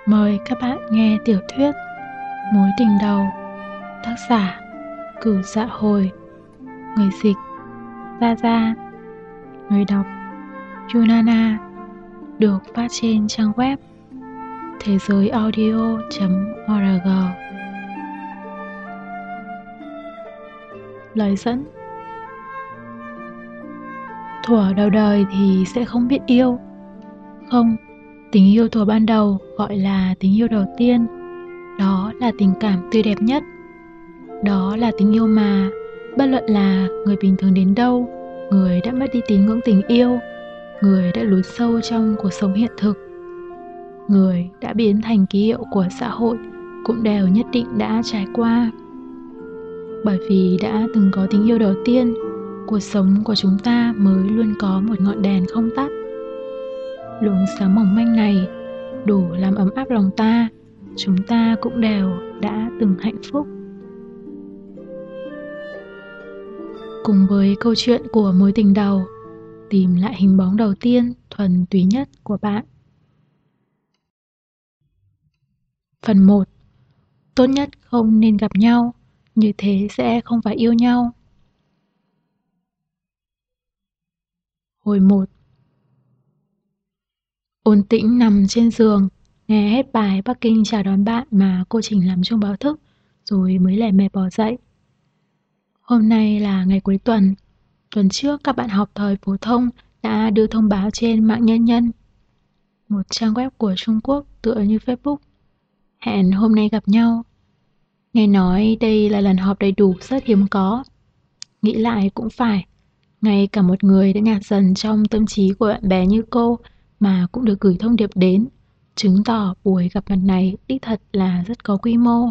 Mời các bạn nghe tiểu thuyết Mối tình đầu, tác giả Cửu Dạ Hồi, người dịch Gia Gia, người đọc Yunana, được phát trên trang web thế giới audio.org. Lời dẫn: thuở đầu đời thì sẽ không biết yêu. Không, tình yêu thuở ban đầu gọi là tình yêu đầu tiên. Đó là tình cảm tươi đẹp nhất. Đó là tình yêu mà, bất luận là người bình thường đến đâu, người đã mất đi tín ngưỡng tình yêu, người đã lún sâu trong cuộc sống hiện thực, người đã biến thành ký hiệu của xã hội cũng đều nhất định đã trải qua. Bởi vì đã từng có tình yêu đầu tiên, cuộc sống của chúng ta mới luôn có một ngọn đèn không tắt. Luồng sáng mỏng manh này đủ làm ấm áp lòng ta, chúng ta cũng đều đã từng hạnh phúc. Cùng với câu chuyện của mối tình đầu, tìm lại hình bóng đầu tiên thuần túy nhất của bạn. Phần 1. Tốt nhất không nên gặp nhau, như thế sẽ không phải yêu nhau. Hồi 1. Ôn Tĩnh nằm trên giường, nghe hết bài Bắc Kinh chào đón bạn mà cô Trình làm chuông báo thức, rồi mới lẻ mẻ bò dậy. Hôm nay là ngày cuối tuần. Tuần trước các bạn học thời phổ thông đã đưa thông báo trên mạng Nhân Nhân, một trang web của Trung Quốc tựa như Facebook, hẹn hôm nay gặp nhau. Nghe nói đây là lần họp đầy đủ rất hiếm có. Nghĩ lại cũng phải, ngay cả một người đã nhạt dần trong tâm trí của bạn bè như cô mà cũng được gửi thông điệp đến, chứng tỏ buổi gặp mặt này đích thật là rất có quy mô.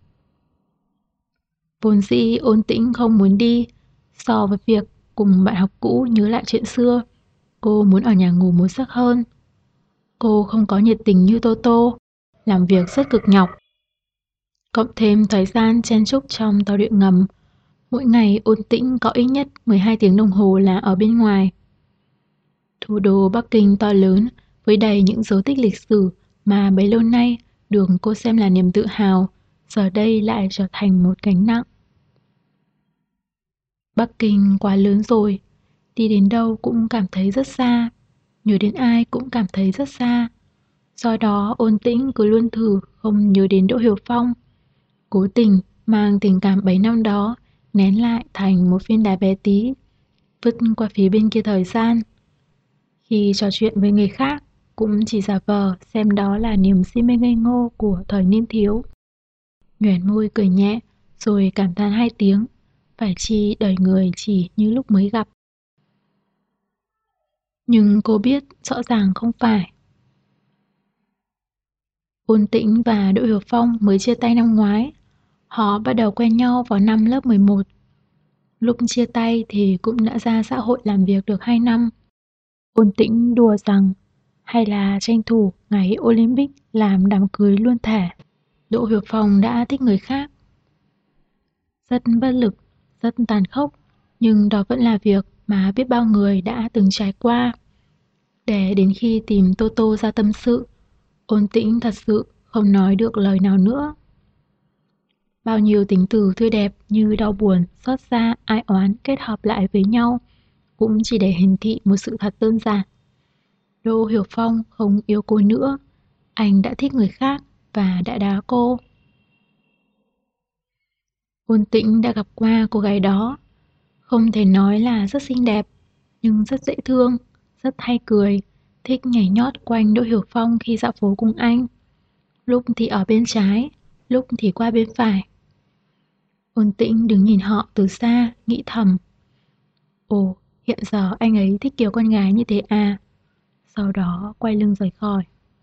Vốn dĩ Ôn Tĩnh không muốn đi, so với việc cùng bạn học cũ nhớ lại chuyện xưa, cô muốn ở nhà ngủ một giấc hơn. Cô không có nhiệt tình như Tô Tô, làm việc rất cực nhọc. Cộng thêm thời gian chen chúc trong tàu điện ngầm, mỗi ngày Ôn Tĩnh có ít nhất 12 tiếng đồng hồ là ở bên ngoài. Thủ đô Bắc Kinh to lớn với đầy những dấu tích lịch sử mà bấy lâu nay đường cô xem là niềm tự hào, giờ đây lại trở thành một gánh nặng. Bắc Kinh quá lớn rồi, đi đến đâu cũng cảm thấy rất xa, nhớ đến ai cũng cảm thấy rất xa. Do đó Ôn Tĩnh cứ luôn thử không nhớ đến Đỗ Hiểu Phong, cố tình mang tình cảm bấy năm đó nén lại thành một viên đá bé tí, vứt qua phía bên kia thời gian. Khi trò chuyện với người khác cũng chỉ giả vờ xem đó là niềm si mê ngây ngô của thời niên thiếu. Nhoẻn môi cười nhẹ rồi cảm thán 2 tiếng, phải chi đời người chỉ như lúc mới gặp. Nhưng cô biết rõ ràng không phải. Ôn Tĩnh và Đỗ Hiểu Phong mới chia tay năm ngoái. Họ bắt đầu quen nhau vào năm lớp 11. Lúc chia tay thì cũng đã ra xã hội làm việc được 2 năm. Ôn Tĩnh đùa rằng hay là tranh thủ ngày Olympic làm đám cưới luôn thẻ. Đỗ Hiểu Phong đã thích người khác. Rất bất lực, rất tàn khốc, nhưng đó vẫn là việc mà biết bao người đã từng trải qua. Để đến khi tìm Tô Tô ra tâm sự, Ôn Tĩnh thật sự không nói được lời nào nữa. Bao nhiêu tính từ tươi đẹp như đau buồn, xót xa, ai oán kết hợp lại với nhau, cũng chỉ để hiển thị một sự thật đơn giản. Đỗ Hiểu Phong không yêu cô nữa, anh đã thích người khác và đã đá cô. Ôn Tĩnh đã gặp qua cô gái đó, không thể nói là rất xinh đẹp, nhưng rất dễ thương, rất hay cười, thích nhảy nhót quanh Đỗ Hiểu Phong khi dạo phố cùng anh. Lúc thì ở bên trái, lúc thì qua bên phải. Ôn Tĩnh đứng nhìn họ từ xa, nghĩ thầm. Ồ, hiện giờ anh ấy thích kiểu con gái như thế à? Sau đó quay lưng rời khỏi.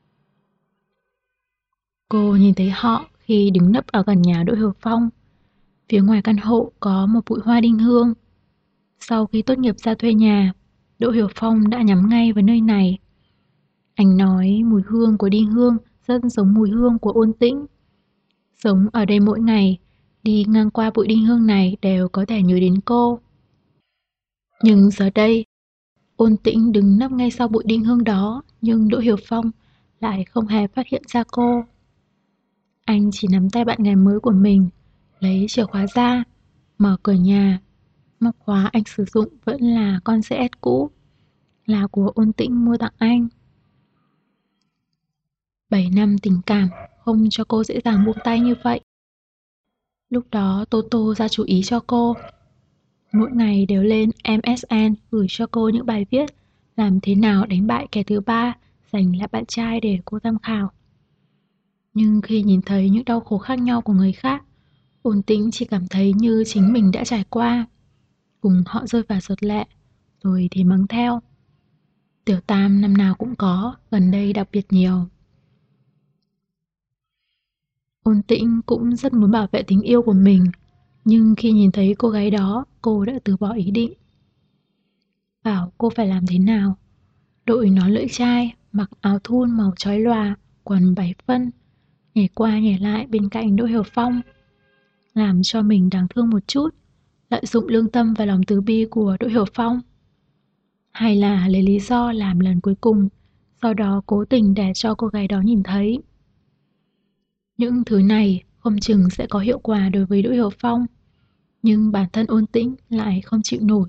Cô nhìn thấy họ khi đứng nấp ở gần nhà Đỗ Hiểu Phong. Phía ngoài căn hộ có một bụi hoa đinh hương. Sau khi tốt nghiệp ra thuê nhà, Đỗ Hiểu Phong đã nhắm ngay vào nơi này. Anh nói mùi hương của đinh hương rất giống mùi hương của Ôn Tĩnh. Sống ở đây mỗi ngày, đi ngang qua bụi đinh hương này đều có thể nhớ đến cô. Nhưng giờ đây, Ôn Tĩnh đứng nấp ngay sau bụi đinh hương đó, nhưng Đỗ Hiểu Phong lại không hề phát hiện ra cô. Anh chỉ nắm tay bạn gái mới của mình, lấy chìa khóa ra, mở cửa nhà. Móc khóa anh sử dụng vẫn là con CS cũ, là của Ôn Tĩnh mua tặng anh. 7 năm tình cảm không cho cô dễ dàng buông tay như vậy. Lúc đó Toto ra chú ý cho cô. Mỗi ngày đều lên MSN gửi cho cô những bài viết làm thế nào đánh bại kẻ thứ ba, giành lại bạn trai để cô tham khảo. Nhưng khi nhìn thấy những đau khổ khác nhau của người khác, Ôn Tĩnh chỉ cảm thấy như chính mình đã trải qua. Cùng họ rơi vào giọt lệ, rồi thì mắng theo. Tiểu tam năm nào cũng có, gần đây đặc biệt nhiều. Ôn Tĩnh cũng rất muốn bảo vệ tình yêu của mình, nhưng khi nhìn thấy cô gái đó, cô đã từ bỏ ý định. Bảo cô phải làm thế nào? Đội nón lưỡi chai, mặc áo thun màu chói lòa, quần 7 phân, nhảy qua nhảy lại bên cạnh Đỗ Hiểu Phong, làm cho mình đáng thương một chút, lợi dụng lương tâm và lòng từ bi của Đỗ Hiểu Phong. Hay là lấy lý do làm lần cuối cùng, sau đó cố tình để cho cô gái đó nhìn thấy. Những thứ này không chừng sẽ có hiệu quả đối với Đỗ Hiểu Phong, nhưng bản thân Ôn Tĩnh lại không chịu nổi.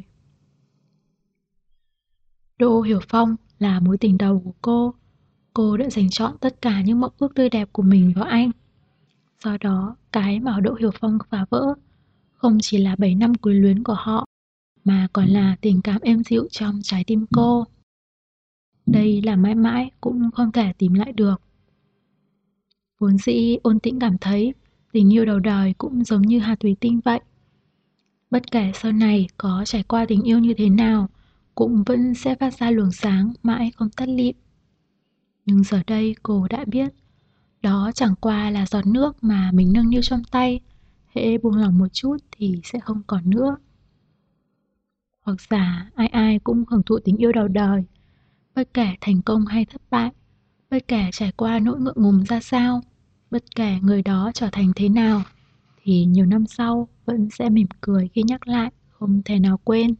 Đỗ Hiểu Phong là mối tình đầu của cô đã dành trọn tất cả những mộng ước tươi đẹp của mình vào anh. Do đó, cái mà Đỗ Hiểu Phong phá vỡ không chỉ là 7 năm quyến luyến của họ, mà còn là tình cảm êm dịu trong trái tim cô. Đây là mãi mãi cũng không thể tìm lại được. Vốn dĩ Ôn Tĩnh cảm thấy tình yêu đầu đời cũng giống như hạt thủy tinh vậy. Bất kể sau này có trải qua tình yêu như thế nào, cũng vẫn sẽ phát ra luồng sáng mãi không tắt lịm. Nhưng giờ đây cô đã biết, đó chẳng qua là giọt nước mà mình nâng niu trong tay, hễ buông lỏng một chút thì sẽ không còn nữa. Hoặc giả ai ai cũng hưởng thụ tình yêu đầu đời, bất kể thành công hay thất bại, bất kể trải qua nỗi ngượng ngùng ra sao, bất kể người đó trở thành thế nào, thì nhiều năm sau vẫn sẽ mỉm cười khi nhắc lại, không thể nào quên.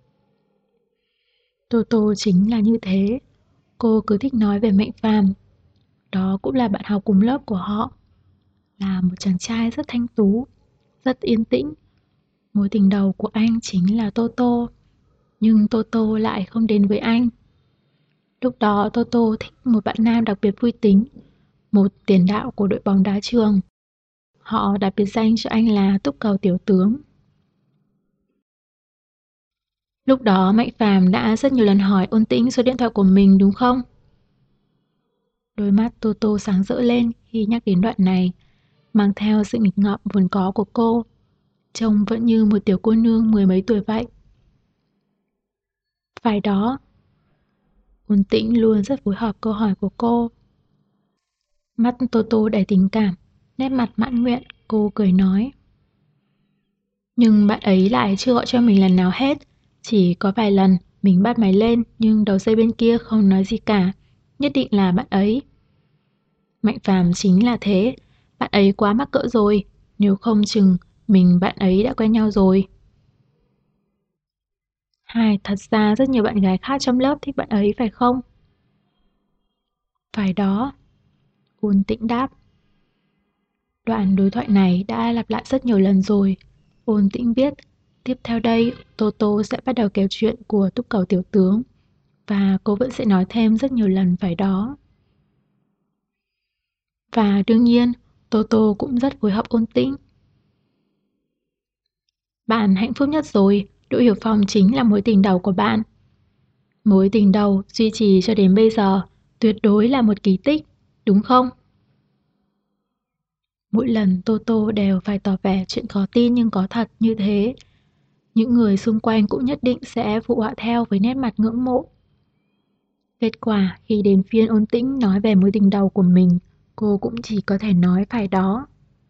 Toto chính là như thế, cô cứ thích nói về Mạnh Phàm. Đó cũng là bạn học cùng lớp của họ, là một chàng trai rất thanh tú, rất yên tĩnh. Mối tình đầu của anh chính là Toto, nhưng Toto lại không đến với anh. Lúc đó Toto thích một bạn nam đặc biệt vui tính, một tiền đạo của đội bóng đá trường. Họ đặt biệt danh cho anh là Túc Cầu Tiểu Tướng. Lúc đó Mạnh Phàm đã rất nhiều lần hỏi Ôn Tĩnh số điện thoại của mình đúng không? Đôi mắt Toto sáng rỡ lên khi nhắc đến đoạn này, mang theo sự nghịch ngợm vốn có của cô. Trông vẫn như một tiểu cô nương mười mấy tuổi vậy. Phải đó. Ôn Tĩnh luôn rất phối hợp câu hỏi của cô. Mắt Toto đầy tình cảm, nét mặt mãn nguyện, cô cười nói. Nhưng bạn ấy lại chưa gọi cho mình lần nào hết. Chỉ có vài lần mình bắt máy lên nhưng đầu dây bên kia không nói gì cả. Nhất định là bạn ấy. Mạnh Phàm chính là thế. Bạn ấy quá mắc cỡ rồi. Nếu không chừng mình bạn ấy đã quen nhau rồi. Hai, thật ra rất nhiều bạn gái khác trong lớp thích bạn ấy phải không? Phải đó. Ôn Tĩnh đáp. Đoạn đối thoại này đã lặp lại rất nhiều lần rồi. Ôn Tĩnh biết, tiếp theo đây Toto sẽ bắt đầu kể chuyện của Túc Cầu Tiểu Tướng. Và cô vẫn sẽ nói thêm rất nhiều lần phải đó. Và đương nhiên, Toto cũng rất phối hợp Ôn Tĩnh. Bạn hạnh phúc nhất rồi, Đỗ Hiểu Phong chính là mối tình đầu của bạn. Mối tình đầu duy trì cho đến bây giờ, tuyệt đối là một kỳ tích, đúng không? Mỗi lần Toto đều phải tỏ vẻ chuyện khó tin nhưng có thật như thế. Những người xung quanh cũng nhất định sẽ phụ họa theo với nét mặt ngưỡng mộ. Kết quả khi đến phiên Ôn Tĩnh nói về mối tình đầu của mình, cô cũng chỉ có thể nói phải đó.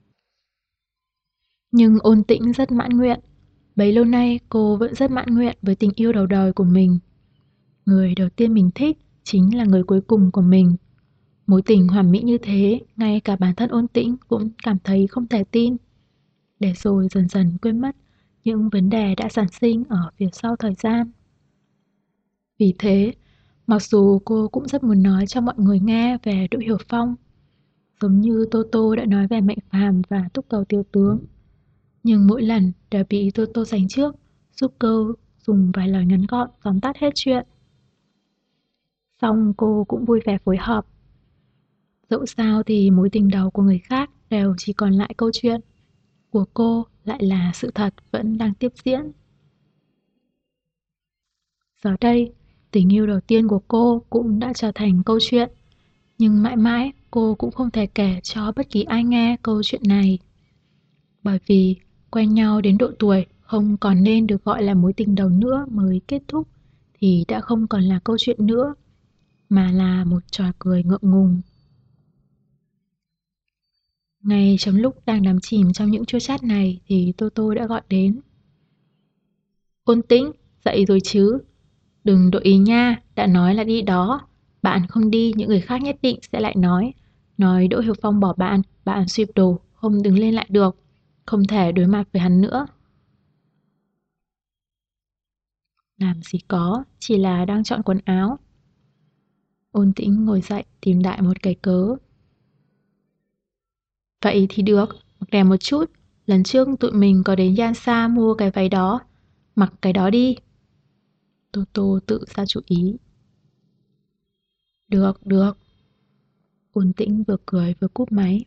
Nhưng Ôn Tĩnh rất mãn nguyện. Bấy lâu nay cô vẫn rất mãn nguyện với tình yêu đầu đời của mình. Người đầu tiên mình thích chính là người cuối cùng của mình. Mối tình hoàn mỹ như thế, ngay cả bản thân Ôn Tĩnh cũng cảm thấy không thể tin. Để rồi dần dần quên mất những vấn đề đã sản sinh ở phía sau thời gian. Vì thế, Mặc dù cô cũng rất muốn nói cho mọi người nghe về Đỗ Hiểu Phong, giống như Toto đã nói về Mạnh Phàm và Túc Cầu Tiểu Tướng, nhưng mỗi lần đều bị Toto giành trước, giúp cô dùng vài lời ngắn gọn tóm tắt hết chuyện. Xong cô cũng vui vẻ phối hợp. Dẫu sao thì mối tình đầu của người khác đều chỉ còn lại câu chuyện, của cô lại là sự thật vẫn đang tiếp diễn. Giờ đây, tình yêu đầu tiên của cô cũng đã trở thành câu chuyện, nhưng mãi mãi cô cũng không thể kể cho bất kỳ ai nghe câu chuyện này. Bởi vì quen nhau đến độ tuổi không còn nên được gọi là mối tình đầu nữa mới kết thúc thì đã không còn là câu chuyện nữa, mà là một trò cười ngượng ngùng. Ngay trong lúc đang đắm chìm trong những chua chát này thì Toto đã gọi đến. Ôn Tĩnh, dậy rồi chứ? Đừng đổi ý nha, đã nói là đi đó. Bạn không đi, những người khác nhất định sẽ lại nói Đỗ Hiểu Phong bỏ bạn, bạn sụp đổ, không đứng lên lại được, không thể đối mặt với hắn nữa. Làm gì có, chỉ là đang chọn quần áo. Ôn Tĩnh ngồi dậy tìm đại một cái cớ. Vậy thì được, mặc đẹp một chút. Lần trước tụi mình có đến Yansa mua cái váy đó. Mặc cái đó đi. Toto tự ra chủ ý. Được, được. Ôn Tĩnh vừa cười vừa cúp máy.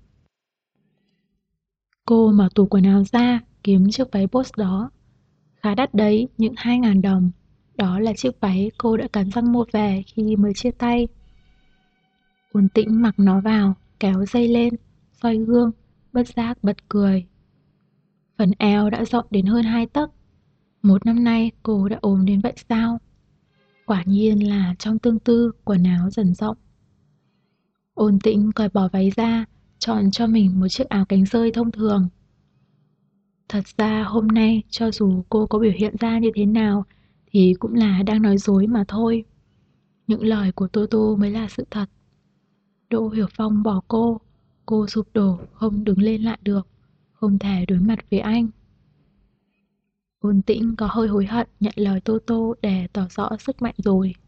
Cô mở tủ quần áo ra, kiếm chiếc váy boss đó. Khá đắt đấy, những 2.000 đồng. Đó là chiếc váy cô đã cắn răng mua về khi mới chia tay. Ôn Tĩnh mặc nó vào, kéo dây lên, soi gương, bất giác bật cười. Phần eo đã rộng đến hơn 2 tấc. Một năm nay cô đã ốm đến vậy sao? Quả nhiên là trong tương tư quần áo dần rộng. Ôn Tĩnh cởi bỏ váy ra, chọn cho mình một chiếc áo cánh rơi thông thường. Thật ra hôm nay cho dù cô có biểu hiện ra như thế nào thì cũng là đang nói dối mà thôi. Những lời của Toto mới là sự thật. Đỗ Hiểu Phong bỏ cô sụp đổ không đứng lên lại được, không thể đối mặt với anh. Ôn Tĩnh có hơi hối hận nhận lời Toto để tỏ rõ sức mạnh rồi.